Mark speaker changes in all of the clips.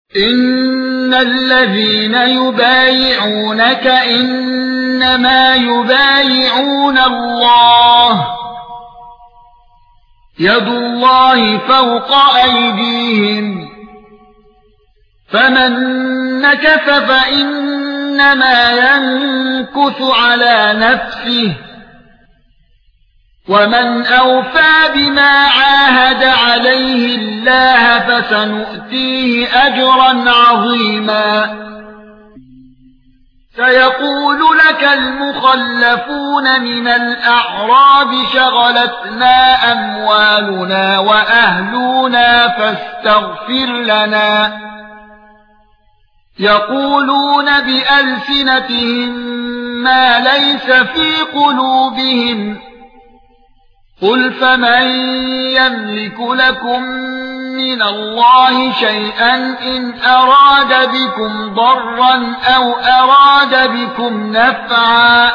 Speaker 1: إن الذين يبايعونك إنما يبايعون الله يد الله فوق أيديهم فمن نكث فإنما ينكث على نفسه ومن أوفى بما عاهد عليه الله فسنؤتيه أجرا عظيما سيقول لك المخلفون من الأعراب شغلتنا أموالنا وأهلنا فاستغفر لنا يقولون بألسنتهم ما ليس في قلوبهم قل فمن يملك لكم من الله شيئا إن أراد بكم ضرا أو أراد بكم نفعا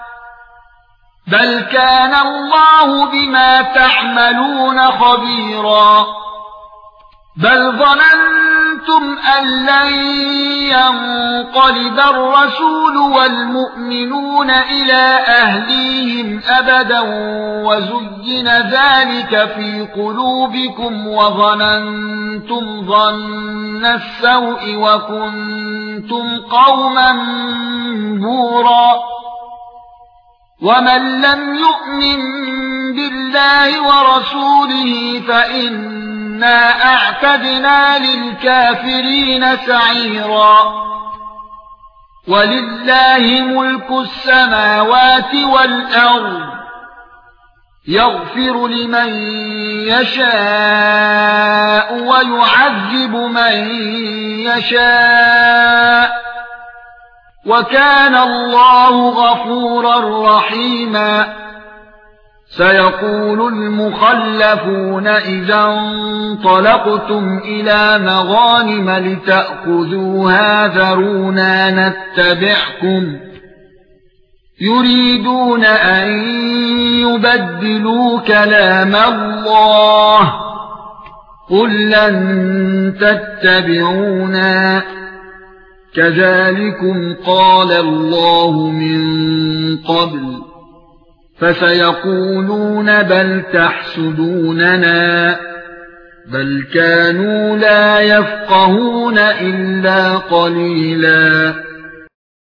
Speaker 1: بل كان الله بما تعملون خبيرا بل ظننتم أن لن ينقلب الرسول والمؤمنون إلى أهليهم أبدا وزين ذلك في قلوبكم وظننتم ظن السوء وكنتم قوما بورا ومن لم يؤمن بالله ورسوله فإنا أعتدنا للكافرين سعيرا ولله ملك السماوات والأرض يغفر لمن يشاء ويعذب من يشاء وكان الله غفورا رحيما سيقول المخلفون إذا انطلقتم إلى مغانم لتأخذوها ذرونا نتبعكم يريدون أن يبدلوا كلام الله قل لن تتبعونا كذلكم قال الله من قبل فسيقولون بل تحسدوننا بل كانوا لا يفقهون إلا قليلا